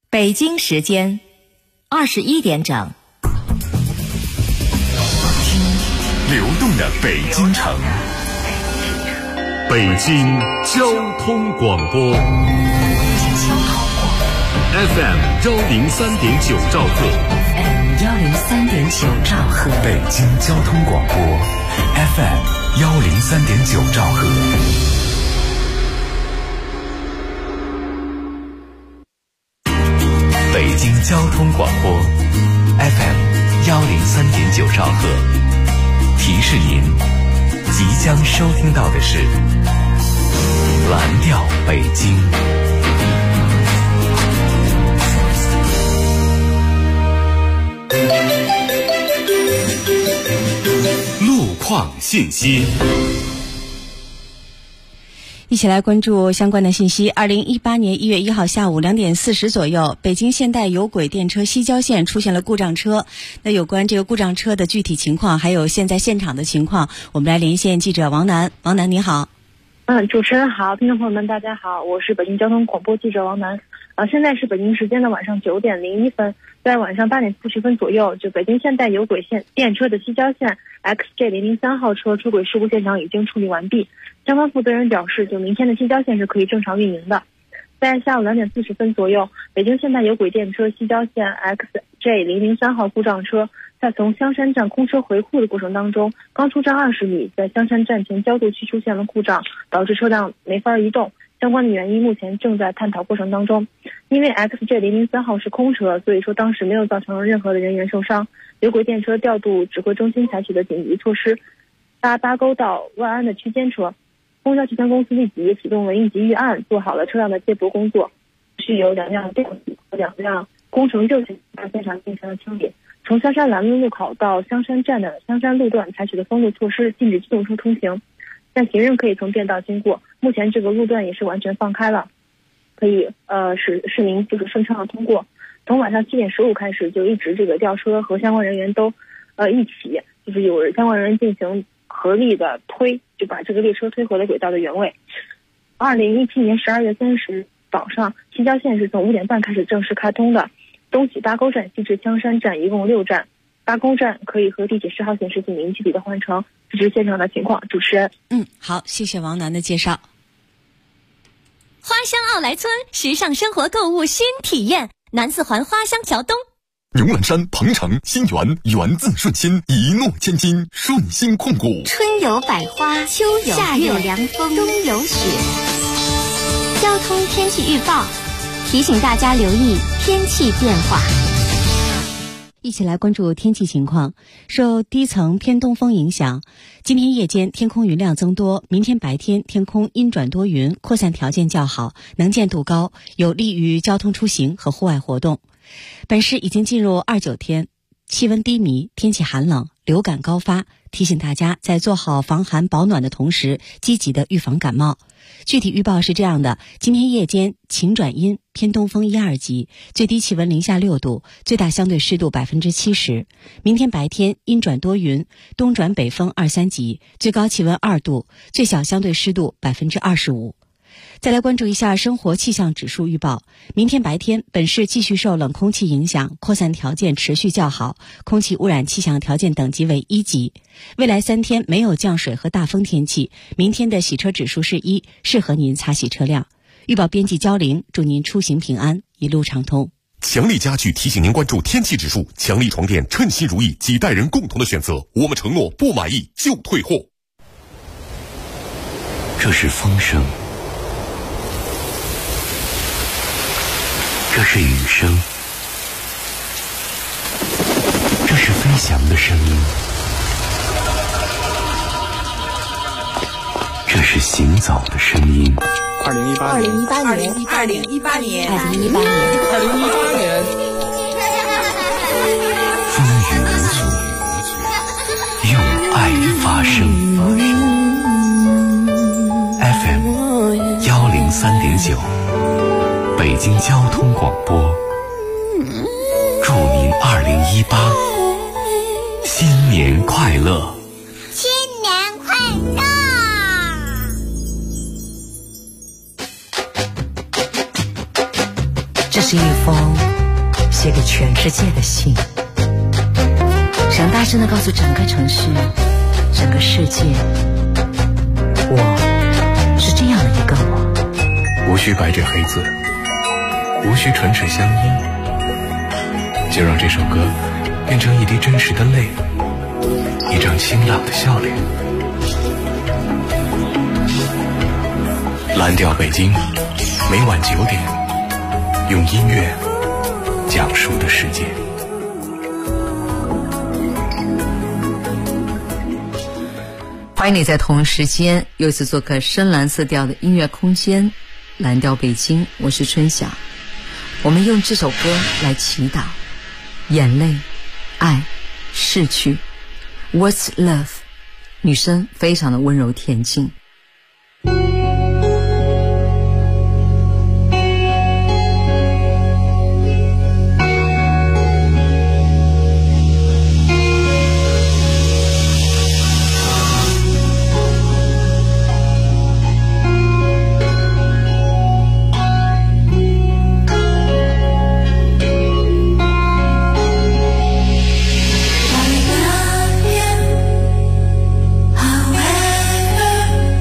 北京时间21点整。 听流动的北京城，北京交通广播 FM 103.9兆赫， 103.9兆赫， 北京交通广播 FM 103.9兆赫。北京交通广播 FM 103.9兆赫，提示您即将收听到的是蓝调北京。路况信息， 一起来关注相关的信息。2018年1月1号下午2点40左右，北京现代有轨电车西郊线出现了故障车。那有关这个故障车的具体情况，还有现在现场的情况，我们来连线记者王楠。王楠，你好。 主持人好，听众朋友们大家好，我是北京交通广播记者王楠。现在是北京时间的晚上9点01分，在晚上8点40分左右，就北京现代有轨电车的西郊线 XJ003 号车出轨事故现场已经处理完毕。相关负责人表示，就明天的西郊线是可以正常运营的。在下午2点40分左右，北京现代有轨电车西郊线 XJ003 号故障车在从香山站空车回库的过程当中，刚出站20米，在香山站前交渡区出现了故障，导致车辆没法移动。相关的原因目前正在探讨过程当中。因为 XJ003 号是空车，所以说当时没有造成任何的人员受伤。有轨电车调度指挥中心采取的紧急措施，搭八沟到万安的区间车。公交集团公司立即启动了应急预案，做好了车辆的接驳工作，是有2辆电机和2辆工程热线在现场进行了清理。从香山南路路口到香山站的香山路段采取的封路措施，禁止机动车通行，但行人可以从便道经过。目前这个路段也是完全放开了，可以使市民就是顺畅的通过。从晚上7点15开始，就一直这个吊车和相关人员都一起，就是有相关人员进行合力的推，就把这个列车推回了轨道的原位。2017年12月30日早上，西郊线是从5点半开始正式开通的，东起八沟站西至香山站一共6站，八沟站可以和地铁10号线实行零距离的换乘。这是现场的情况。主持人， 好，谢谢王楠的介绍。 花乡奥莱村时尚生活购物新体验，南四环花乡桥东。 牛栏山、鹏城、新源，源自顺心，一诺千金，顺心控股。 春有百花，秋有夏有凉风，冬有雪。交通天气预报提醒大家留意天气变化。 一起来关注天气情况。受低层偏东风影响，今天夜间天空云量增多，明天白天天空阴转多云，扩散条件较好，能见度高，有利于交通出行和户外活动。本市已经进入29天，气温低迷，天气寒冷，流感高发，提醒大家在做好防寒保暖的同时，积极的预防感冒。具体预报是这样的：今天夜间晴转阴，偏东风1、2级，最低气温零下6度，最大相对湿度70%。明天白天阴转多云，东转北风2、3级，最高气温2度，最小相对湿度25%。再来关注一下生活气象指数预报。明天白天，本市继续受冷空气影响，扩散条件持续较好，空气污染气象条件等级为1级。未来3天没有降水和大风天气，明天的洗车指数是1，适合您擦洗车辆。预报编辑焦玲，祝您出行平安，一路畅通。 强力家具提醒您关注天气指数，强力床垫称心如意，几代人共同的选择，我们承诺不满意就退货。 这是风声，这是雨声，这是飞翔的声音，这是行走的声音。 2018年， 风雨无阻，用爱发声。FM 103.9，北京交通广播，祝您2018新年快乐！ 新年快乐！ 这是一封写给全世界的信，想大声地告诉整个城市、整个世界，我是这样的一个我。 无需白纸黑字，无需唇齿相依，就让这首歌变成一滴真实的泪，一张清朗的笑脸。蓝调北京，每晚9点，用音乐讲述的世界。 欢迎你在同时间又一次做客深蓝色调的音乐空间，蓝调北京，我是春晓。我们用这首歌来祈祷，眼泪、爱、逝去。 What's love？ 女生非常的温柔恬静。 However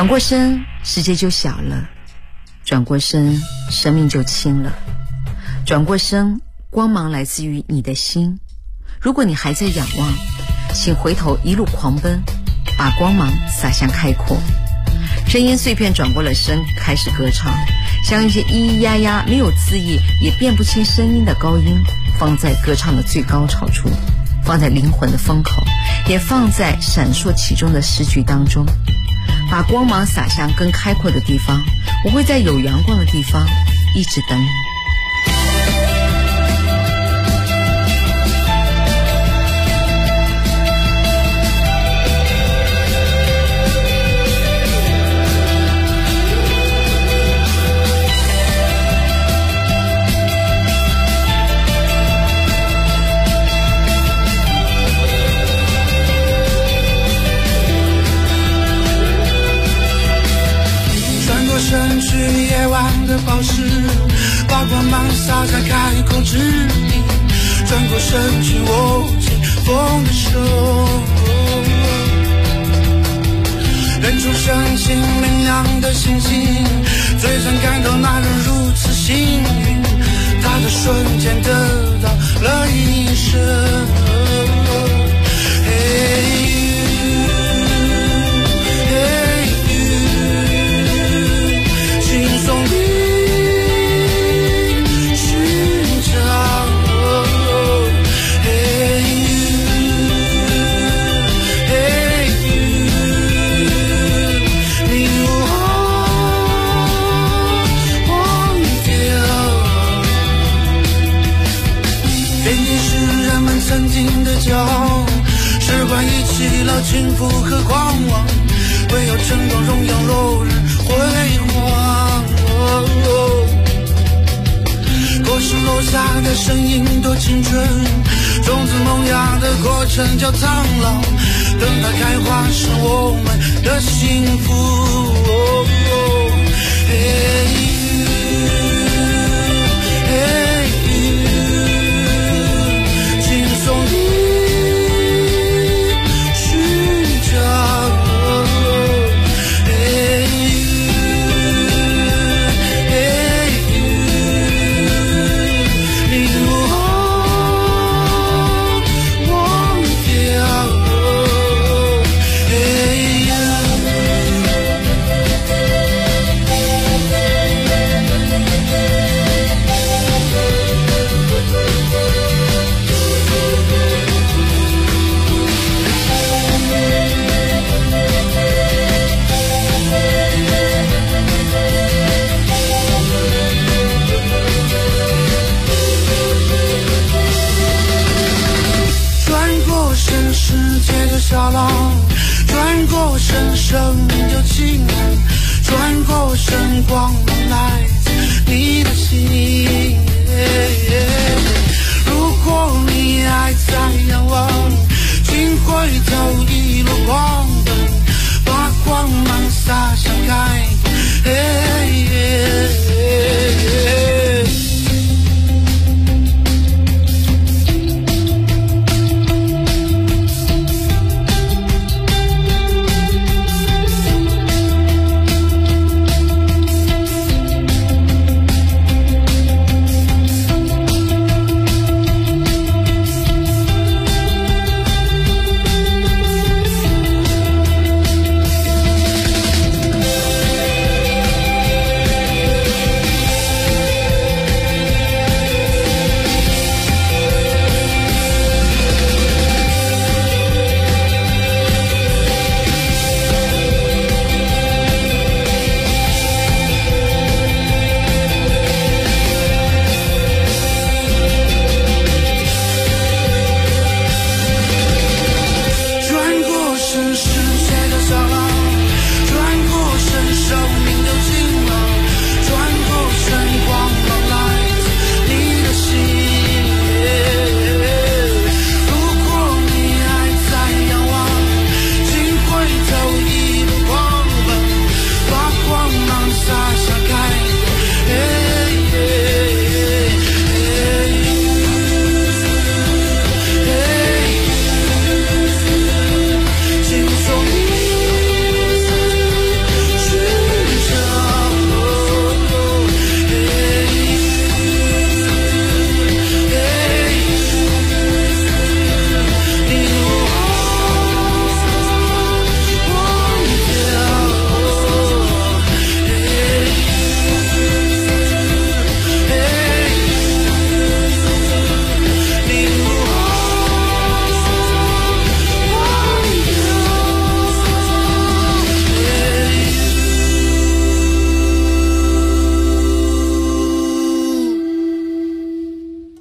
转过身，世界就小了；转过身，生命就轻了；转过身，光芒来自于你的心。如果你还在仰望，请回头一路狂奔，把光芒洒向开阔。声音碎片转过了身，开始歌唱，将一些咿咿呀呀没有字义也辨不清声音的高音放在歌唱的最高潮处，放在灵魂的风口，也放在闪烁其中的诗句当中。把光芒洒向更开阔的地方，我会在有阳光的地方一直等你。 身去夜晚的宝石，把光芒洒在开口之地，转过身去握紧风的手，认出深情明亮的星星，最曾感到那人如此幸运，他的瞬间得到了一生。曾经的骄傲，时光遗弃了轻浮和狂妄，唯有晨光荣耀落日辉煌。果实落下的声音多青春，种子萌芽的过程叫苍老，等它开花是我们的幸福。沙浪转过身，生命就轻了；转过身，光芒来自你的心。如果你还在仰望，请回头一路狂奔，把光芒洒向开阔。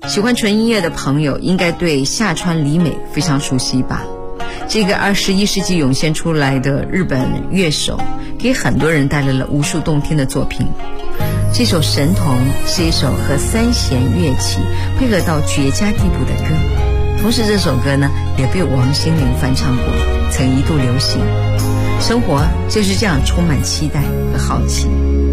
喜欢纯音乐的朋友应该对夏川里美非常熟悉吧。这个21世纪涌现出来的日本乐手，给很多人带来了无数动听的作品。这首《神童》是一首和3弦乐器配合到绝佳地步的歌，同时这首歌呢也被王心凌翻唱过，曾一度流行。生活就是这样充满期待和好奇。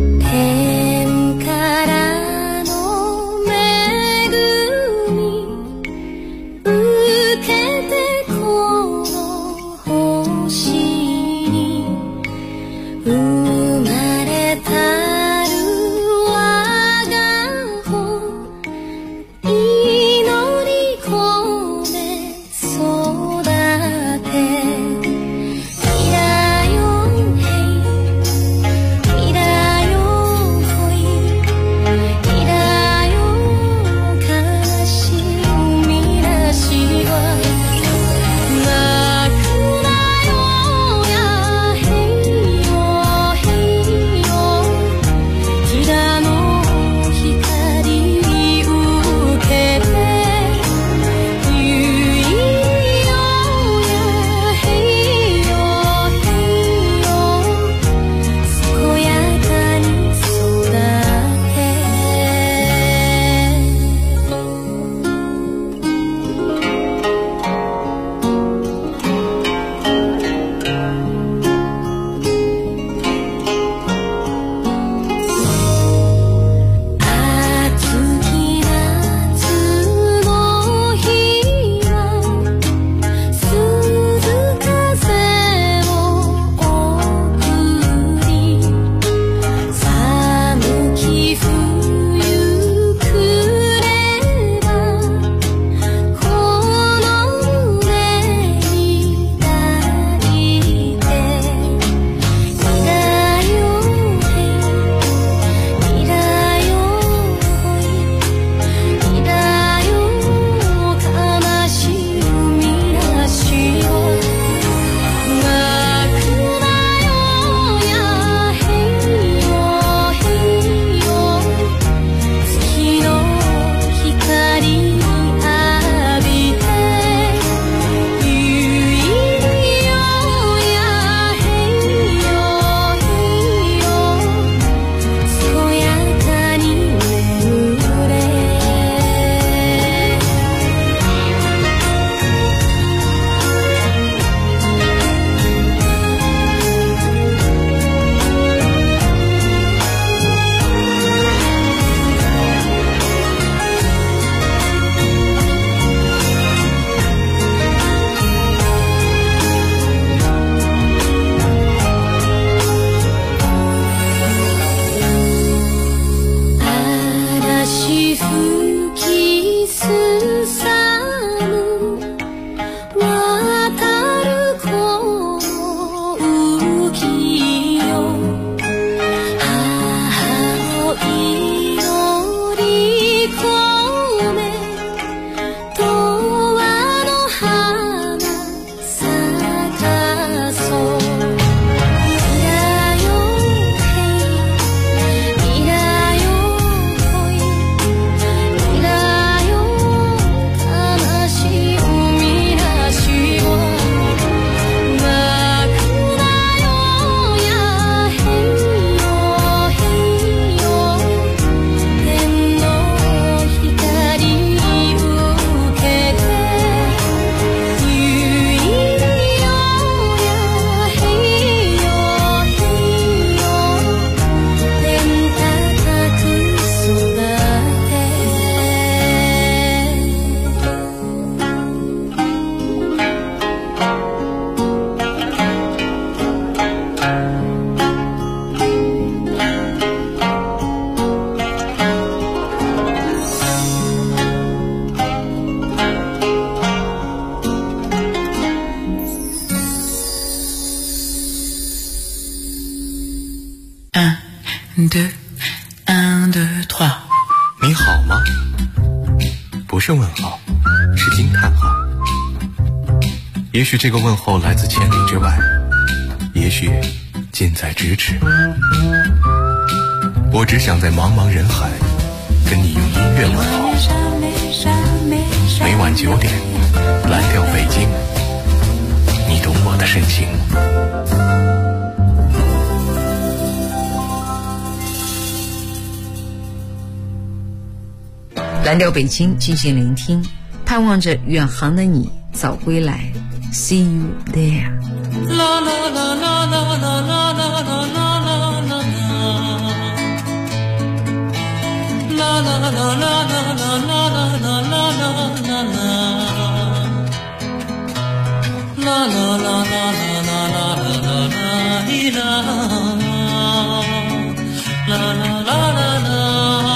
你好吗？不是问号，是惊叹号。也许这个问候来自千里之外，也许近在咫尺。我只想在茫茫人海跟你用音乐问候。 每晚9点，蓝调北京，你懂我的深情。 蓝调北京，静静聆听，盼望着远航的你早归来。See you there。啦啦啦啦啦啦啦啦啦啦啦啦。啦啦啦啦啦啦啦啦啦啦啦啦。啦啦啦啦啦啦啦啦啦哩啦。啦啦啦啦啦。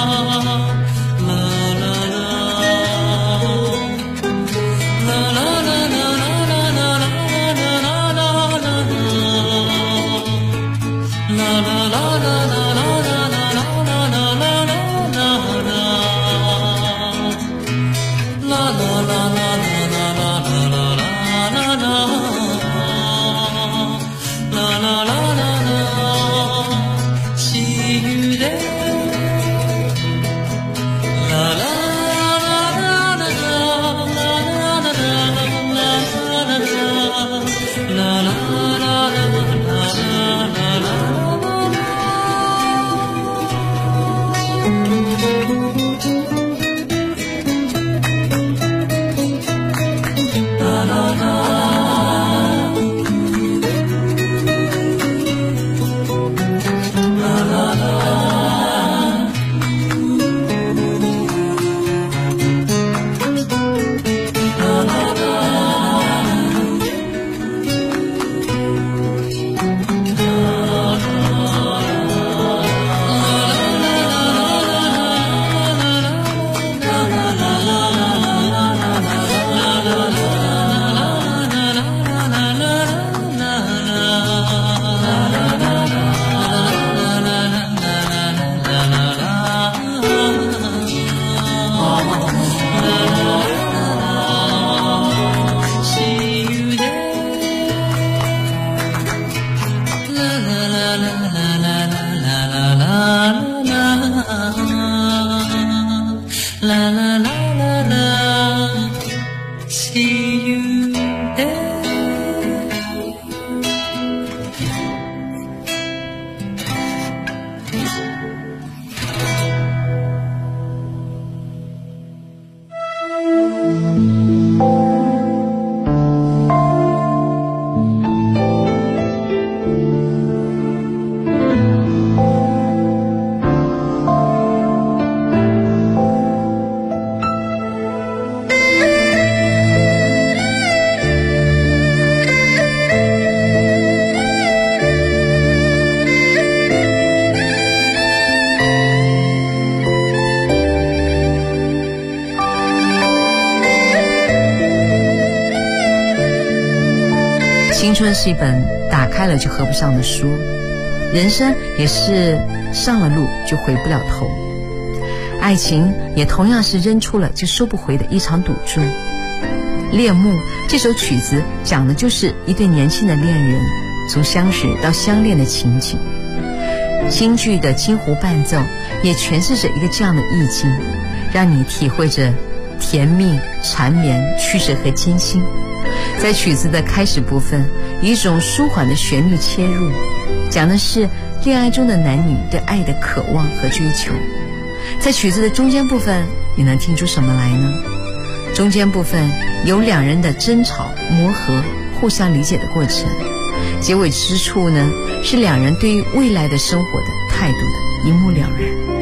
青春是一本打开了就合不上的书，人生也是上了路就回不了头，爱情也同样是扔出了就收不回的一场赌注。恋慕这首曲子讲的就是一对年轻的恋人从相识到相恋的情景，京剧的京胡伴奏也诠释着一个这样的意境，让你体会着甜蜜、缠绵、曲折和艰辛。在曲子的开始部分，以一种舒缓的旋律切入，讲的是恋爱中的男女对爱的渴望和追求。在曲子的中间部分，你能听出什么来呢？中间部分有两人的争吵、磨合、互相理解的过程，结尾之处呢，是两人对于未来的生活的态度的一目了然。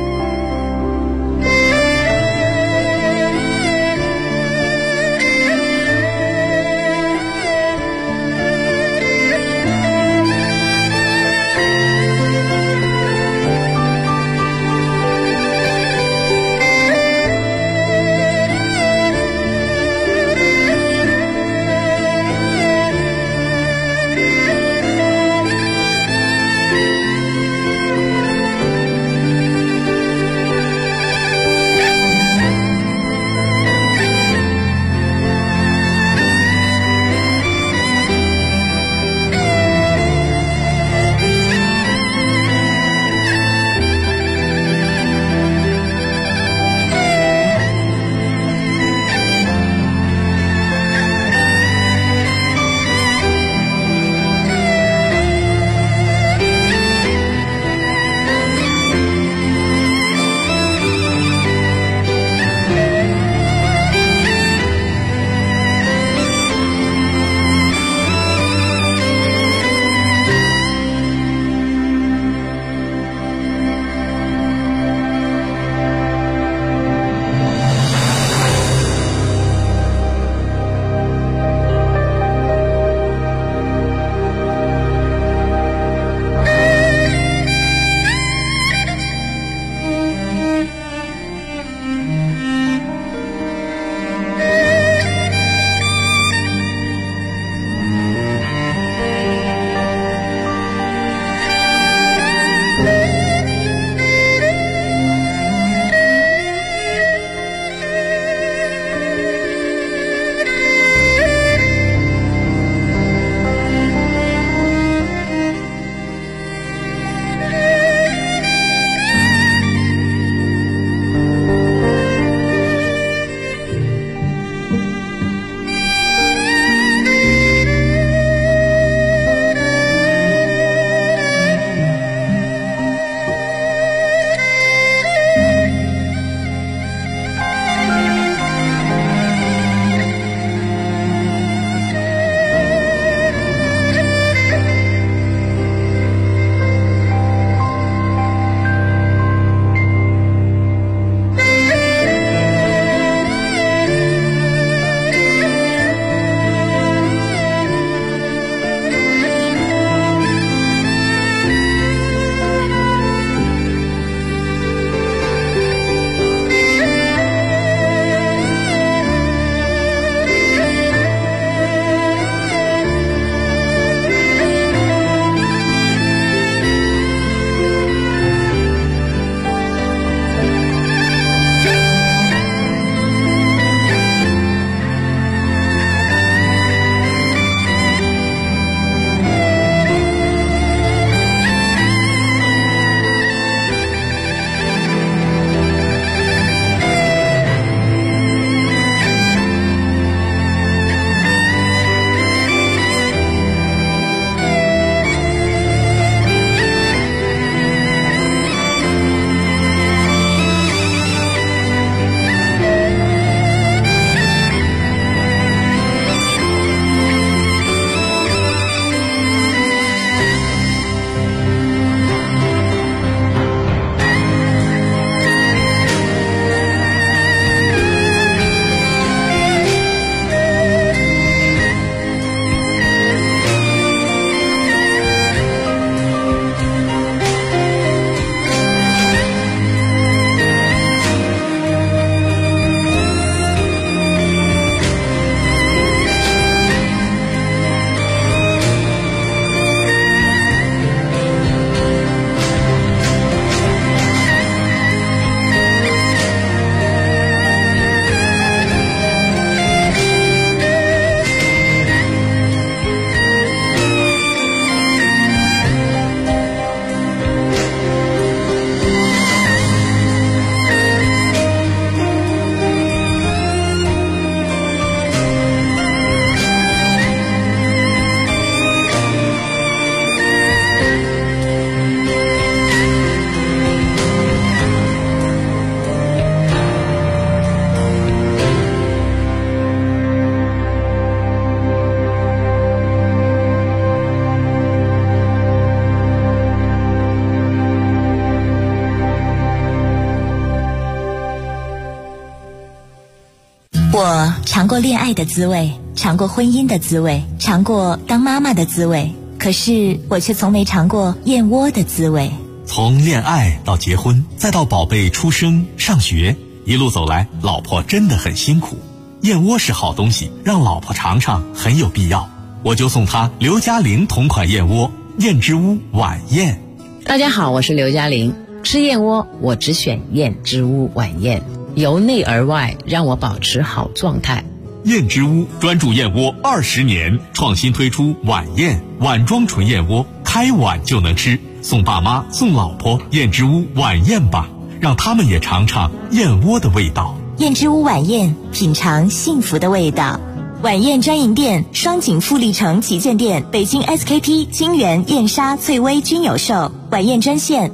我尝过恋爱的滋味，尝过婚姻的滋味，尝过当妈妈的滋味，可是我却从没尝过燕窝的滋味。 从恋爱到结婚，再到宝贝出生上学，一路走来，老婆真的很辛苦。燕窝是好东西，让老婆尝尝很有必要。我就送她刘嘉玲同款燕窝，燕之屋晚宴。 大家好，我是刘嘉玲。吃燕窝我只选燕之屋晚宴，由内而外让我保持好状态。 燕之屋专注燕窝20年，创新推出晚宴碗装纯燕窝，开碗就能吃。送爸妈送老婆燕之屋晚宴吧，让他们也尝尝燕窝的味道。 燕之屋晚宴，品尝幸福的味道。晚宴专营店：双井富力城旗舰店、北京 SKP、金源、燕莎、翠微均有售。晚宴专线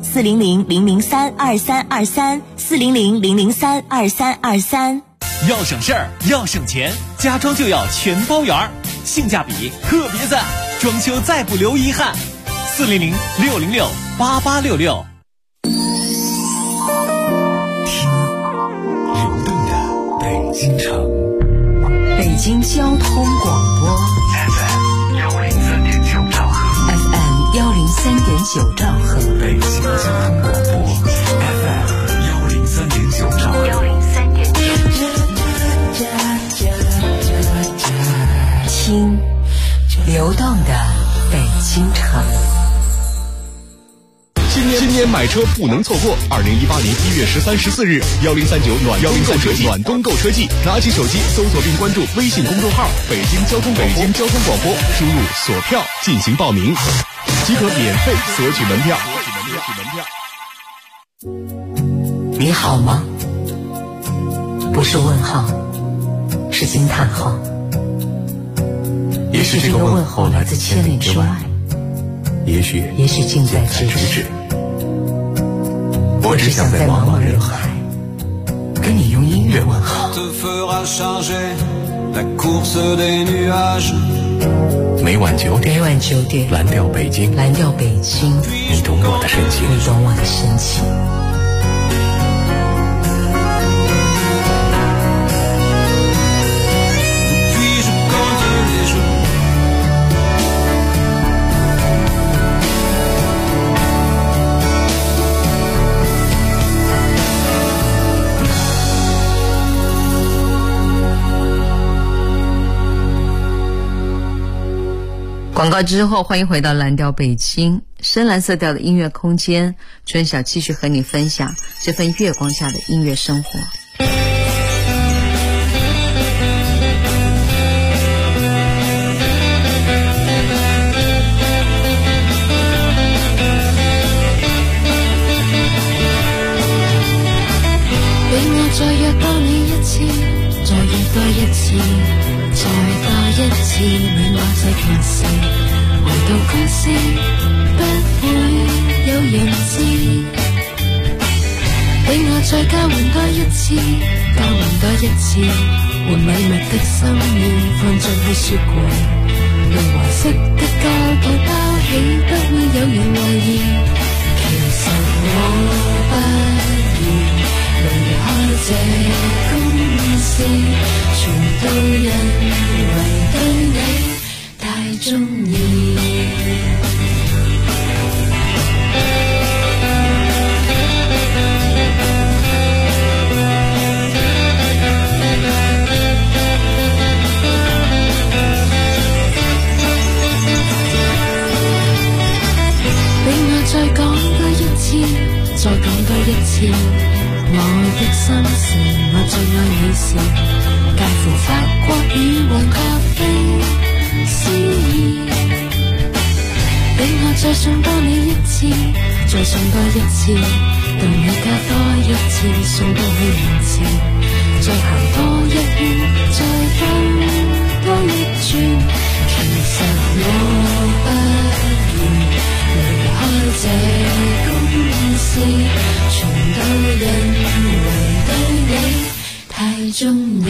400-003-2323，400-003-2323。 要省事儿，要省钱，家装就要全包圆，性价比特别赞，装修再不留遗憾。400-606-8866。 听流动的北京城， 北京交通广播 FM 103.9兆赫 ，FM 103.9兆赫， 北京交通广播 FM 103.9兆赫听流动的北京城。 今年买车不能错过，2018年1月13、14日，1039暖冬购车季，拿起手机搜索并关注微信公众号“北京交通广播”，输入锁票进行报名，即可免费索取门票。 你好吗？不是问号，是惊叹号。 也许这个问候来自千里之外，也许近在咫尺。我只想在茫茫人海跟你用音乐问好。每晚9点，蓝调北京，你懂我的深情。 广告之后，欢迎回到蓝调北京，深蓝色调的音乐空间，春晓继续和你分享这份月光下的音乐生活。 俾我再約多你一次，再約多一次，再多一次，每晚這件事回到公司不會有人知。俾我再交換多一次，交換多一次，換禮物的心意放進去雪櫃，用黃色的膠袋包起，不會有人懷疑。其實我不願離開這公司，全都因為對你太鍾意。俾我再講多一次，再講多一次，我的心事，我最愛你時，介乎法國與黃咖啡詩意。俾我再送多你一次，再送多一次，到你家多一次，送到去門前，再行多一圈，再兜多一轉。其實我不願離開這公司，全都因為對你太鍾意。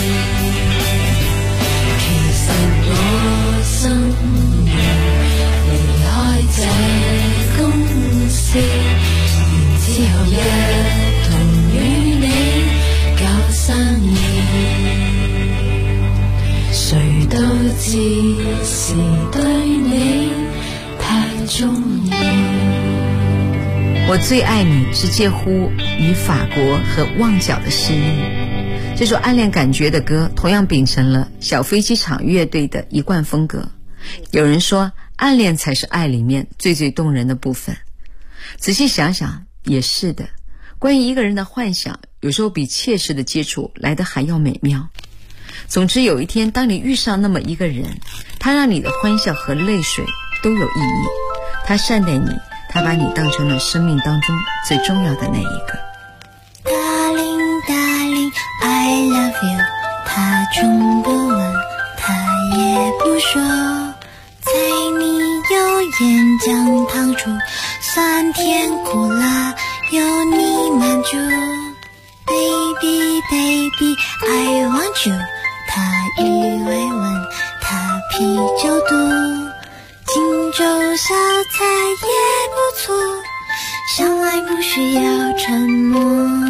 其實我心願離開這公司，然之後一同與你搞生意。 我最爱你是介乎于法国和旺角的诗意。这首暗恋感觉的歌同样秉承了小飞机场乐队的一贯风格。有人说暗恋才是爱里面最动人的部分，仔细想想也是的。关于一个人的幻想，有时候比切实的接触来得还要美妙。总之有一天当你遇上那么一个人，他让你的欢笑和泪水都有意义，他善待你，他把你当成了生命当中最重要的那一个。 Darling Darling I love you， 他从不问，他也不说，在你右眼将烫出酸甜苦辣，有你满足。Baby Baby I want you， 他鱼尾纹，他啤酒肚，荆州小菜也不错，相爱不需要承诺，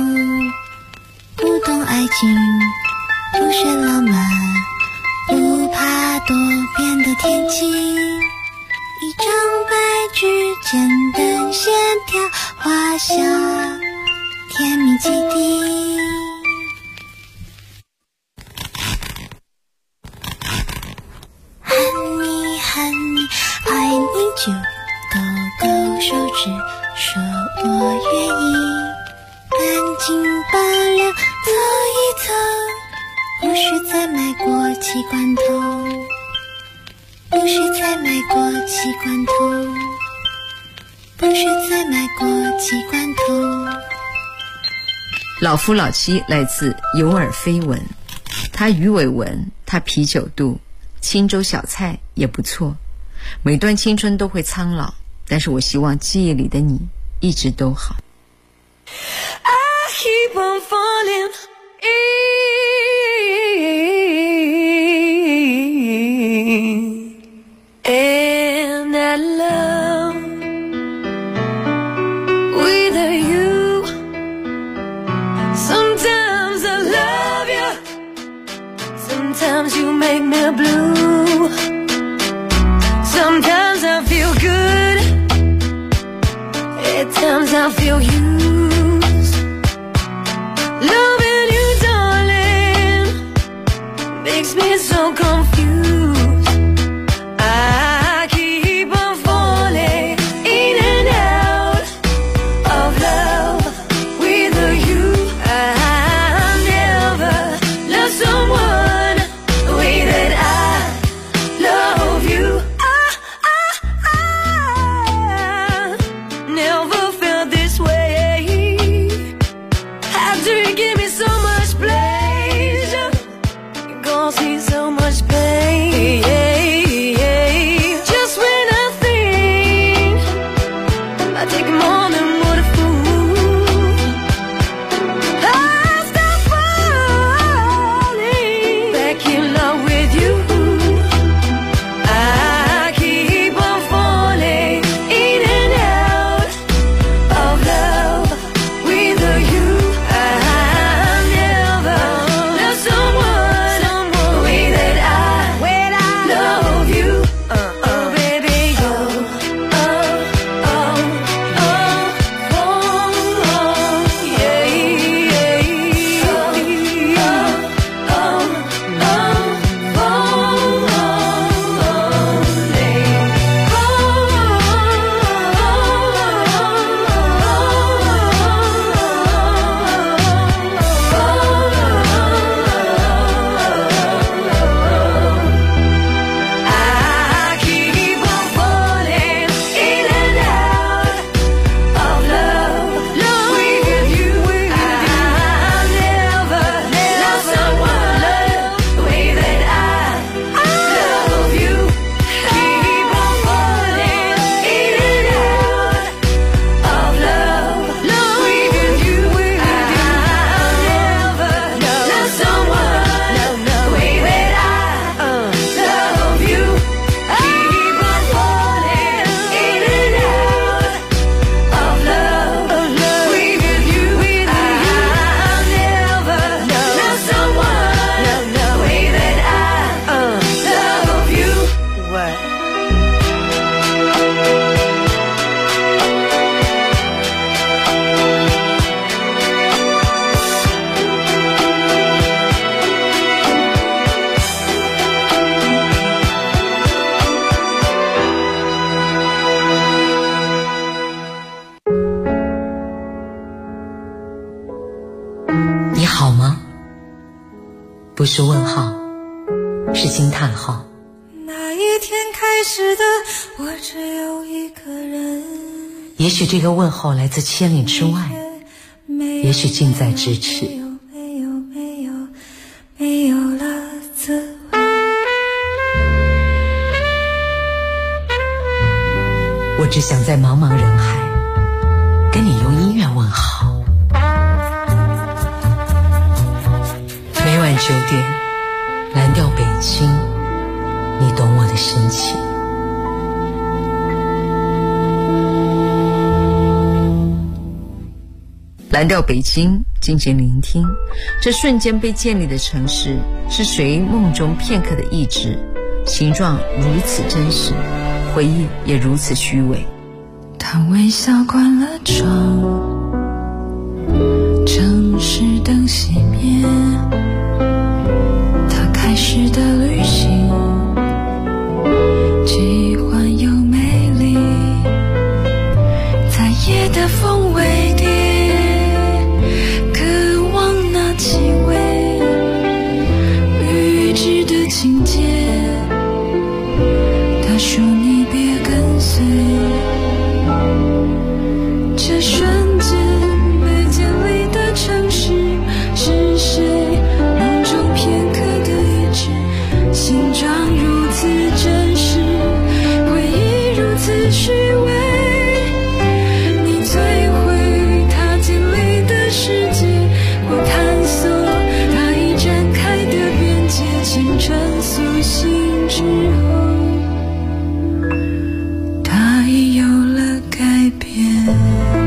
不懂爱情，不学浪漫，不怕多变的天气，一张白纸简单线条画下甜蜜基地。Honey Honey I need you， 勾勾手指说我愿意，赶紧把量测一测，不是再买过期罐头，不是再买过期罐头，不是再买过期罐头。 老夫老妻来自有耳非闻，他鱼尾纹，他啤酒肚，青州小菜也不错。每段青春都会苍老，但是我希望记忆里的你一直都好。 I keep on falling in that love with you. Sometimes I love you, sometimes you make me blue. Sometimes I feel good, at times I feel used. Loving you, darling, makes me so confused. I keep on falling in and out of love with you. I never loved someone the way that I love you. Never felt this way. After you give me so much pleasure, you cause me so much pain. 不是问号，是惊叹号。 那一天开始的我只有一个人， 也许这个问候来自千里之外，也许近在咫尺。 没有了滋味。 我只想在茫茫人海跟你用音乐问好。每晚9点，蓝调北京，你懂我的深情。 蓝调北京，静静聆听。这瞬间被建立的城市，是谁梦中片刻的意志？形状如此真实，回忆也如此虚伪。 他微笑关了窗，城市灯熄灭，他开始的旅行，奇幻又美丽，在夜的风尾地，渴望那气味，预知的情节。他说你别跟随，这瞬间被建立的城市，是谁梦中片刻的一致，形状如此真实，回忆如此虚伪，你摧毁它建立的世界，我探索它已展开的边界，清晨苏醒之后，它已有了改变。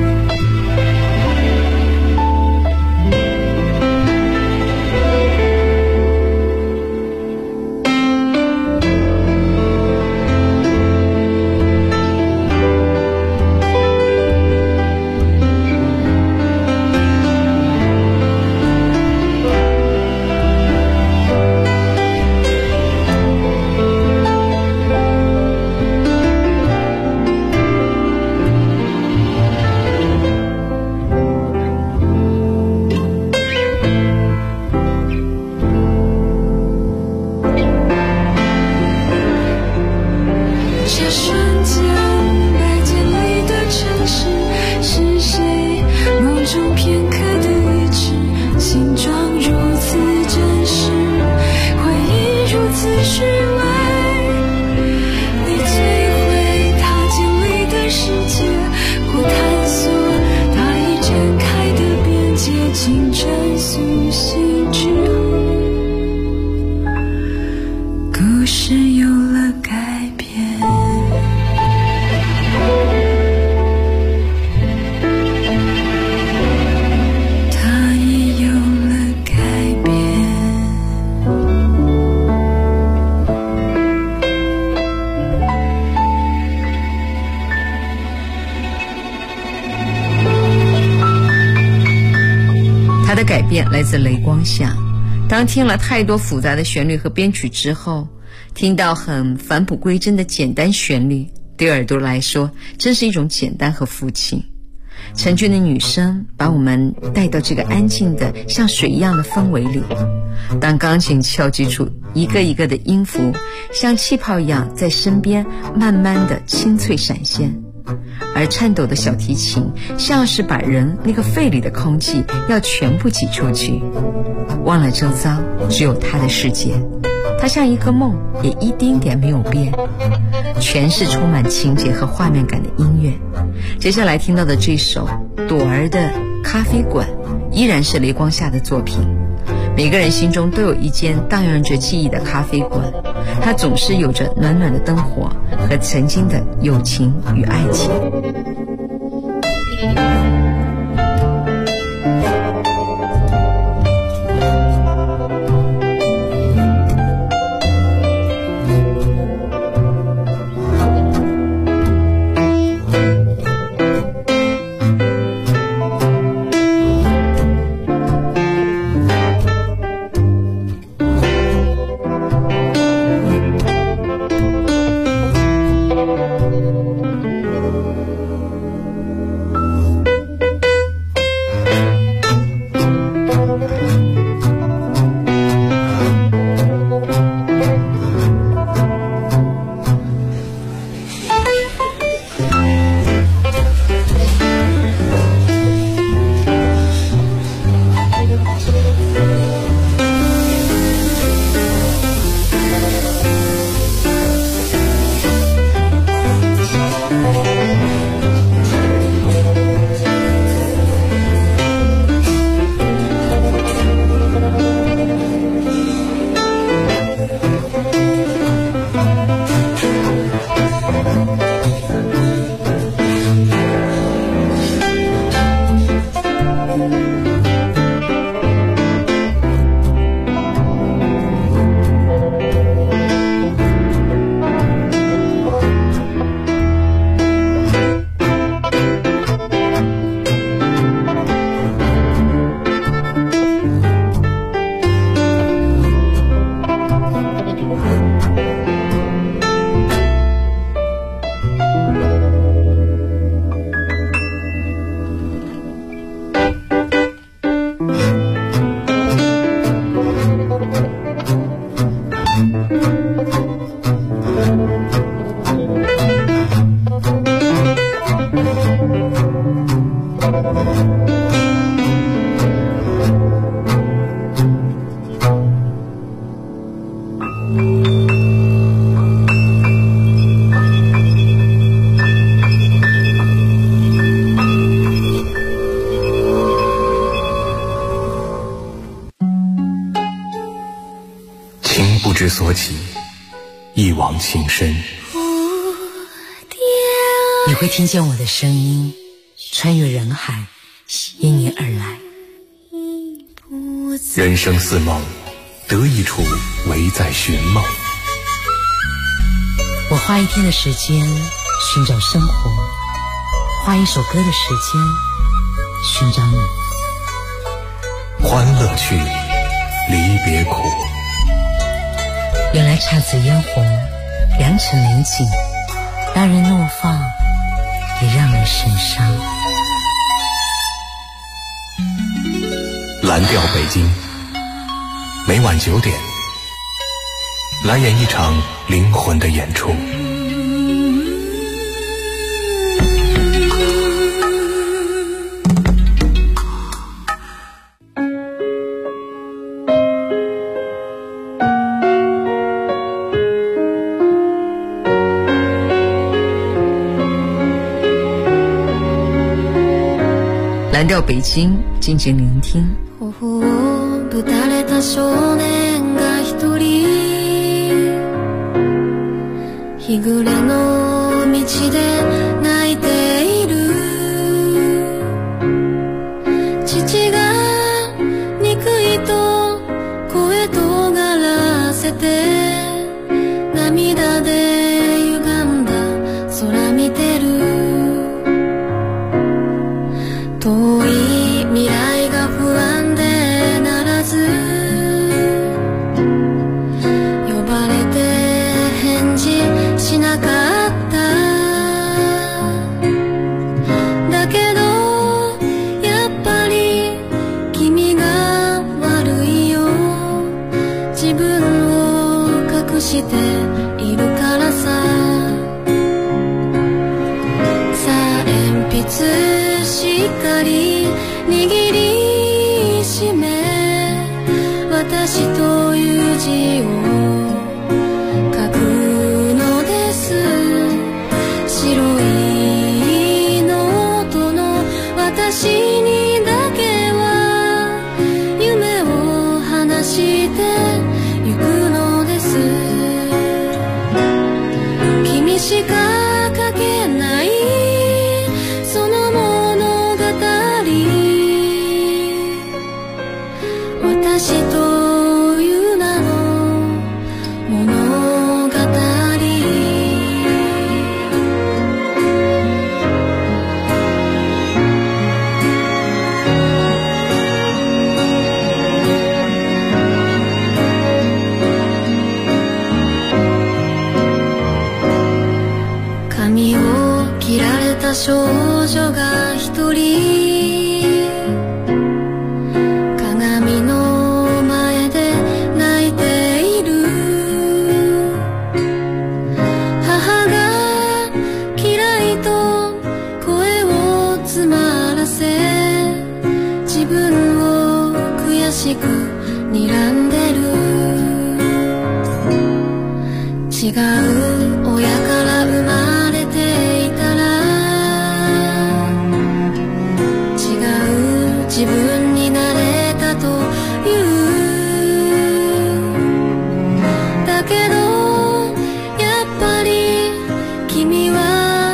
清晨苏醒之后，故事有了改变。它也有了改变。 他的改变来自雷光下。当听了太多复杂的旋律和编曲之后，听到很返璞归真的简单旋律，对耳朵来说真是一种简单和父亲。成群的女生把我们带到这个安静的像水一样的氛围里，当钢琴敲击出一个一个的音符，像气泡一样在身边慢慢的清脆闪现，而颤抖的小提琴像是把人那个肺里的空气要全部挤出去，忘了周遭只有他的世界。它像一个梦，也一丁点没有变，全是充满情节和画面感的音乐。接下来听到的这首朵儿的咖啡馆依然是雷光下的作品。每个人心中都有一间荡漾着记忆的咖啡馆，它总是有着暖暖的灯火和曾经的友情与爱情。 不知所起，一往情深。 你会听见我的声音穿越人海，因你而来。 人生似梦，得一处唯在寻梦。 我花一天的时间寻找生活，花一首歌的时间寻找你。 欢乐去，离别苦。 原来姹紫嫣红，良辰美景，让人怒放，也让人神伤。 蓝调北京，每晚9点，来演一场灵魂的演出。 蓝调北京，静静聆听。 頬をぶたれた少年が一人、日暮れの道で泣いている。父が憎いと声尖らせて、涙で歪んだ空見てる。遠い未来が不安でならず、呼ばれて返事しなかった。だけどやっぱり君が悪いよ。自分を隠しているからさ。さあ鉛筆しっかり握りしめ、私という字を書くのです。白いノートの私にだけは夢を話してゆくのです。君しか書けないその物語、私という名の物語。髪を切られた少女が一人、鏡の前で泣いている。母が嫌いと声を詰まらせ、自分を悔しく睨んでる。違う親から生まれていたら、違う自分になれたという。だけどやっぱり君は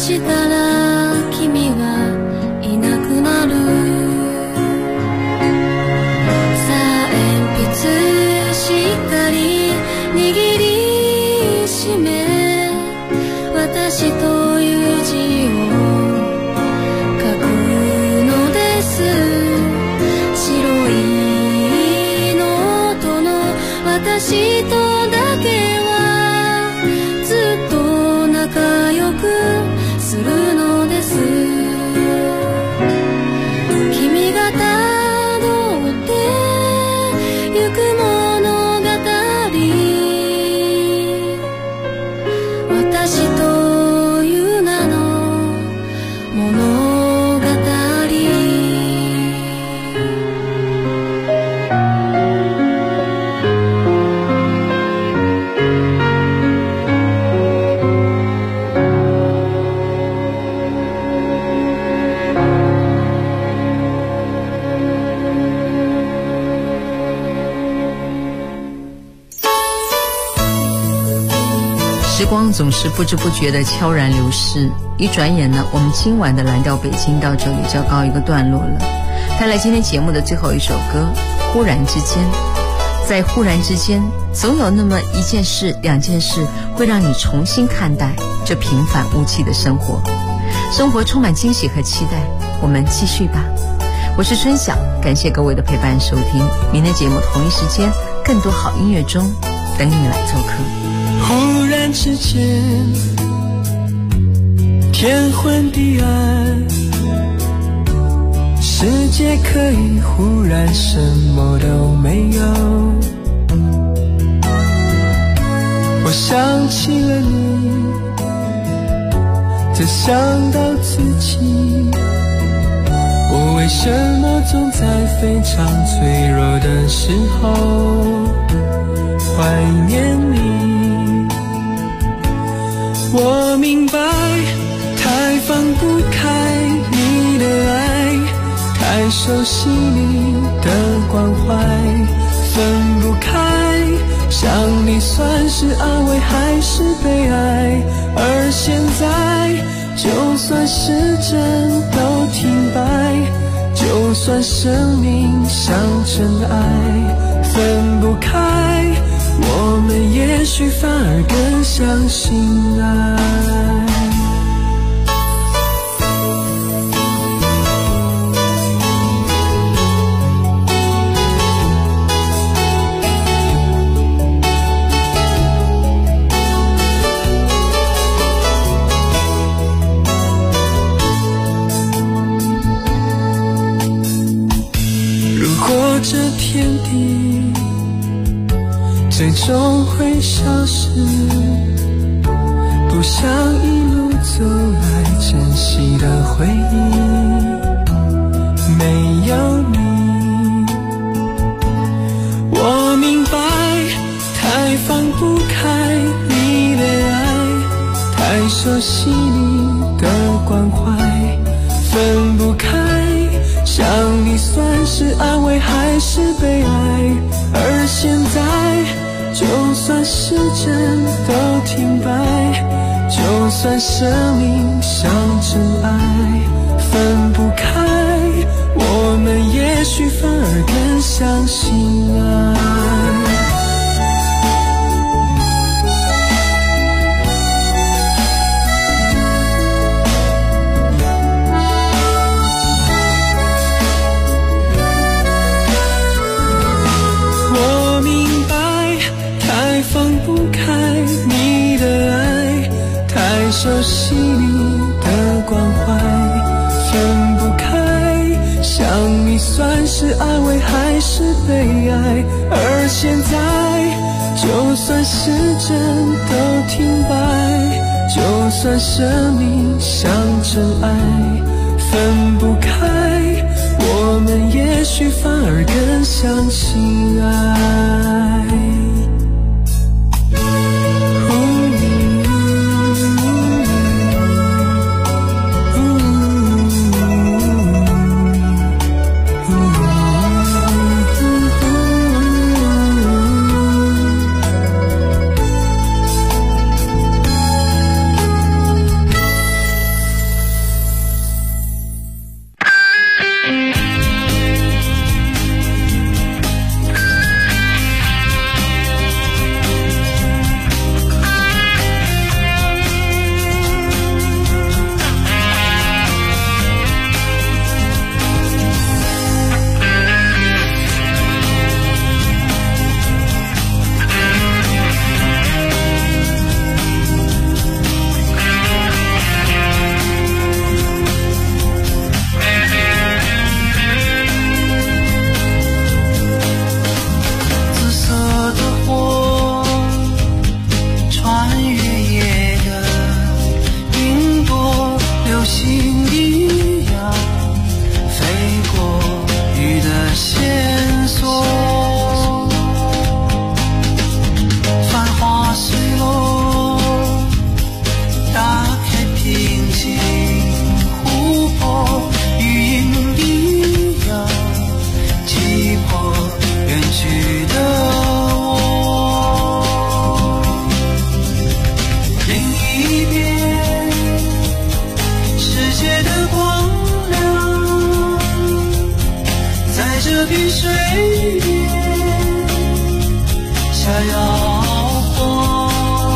したら君はいなくなるさあ鉛筆しっかり握りしめ私という字を書くのです白いノートの私とだけはずっと仲良くするのです君がたどってゆく物語私という名の物語时光总是不知不觉地悄然流逝，一转眼呢，我们今晚的蓝调北京到这里就要告一个段落了。带来今天节目的最后一首歌《忽然之间》。在忽然之间，总有那么一件事、两件事，会让你重新看待这平凡无奇的生活。生活充满惊喜和期待，我们继续吧。我是春晓，感谢各位的陪伴收听。明天节目同一时间，更多好音乐中等你来做客。 忽然之间，天昏地暗，世界可以忽然什么都没有。我想起了你，再想到自己，我为什么总在非常脆弱的时候怀念你？我明白，太放不开你的爱，太熟悉你的关怀，分不开，想你算是安慰还是悲哀？而现在，就算时针都停摆，就算生命像尘埃，分不开，我们也许反而更相信爱。如果这天地最终会消失，不想一路走来珍惜的回忆，没有你，我明白，太放不开你的爱，太熟悉你的关怀，分不开，想你算是安慰还是悲哀？而现在，就算时针都停摆，就算生命像尘埃，分不开，我们也许反而更相信爱。放不开你的爱，太熟悉你的关怀，分不开，想你算是安慰还是悲哀？而现在，就算时针都停摆，就算生命像尘埃，分不开，我们也许反而更相信爱。 一遍世界的光亮，在这片水面下摇晃。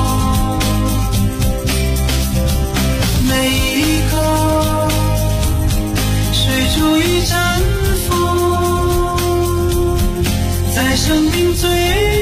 每一刻水出一阵风，在生命最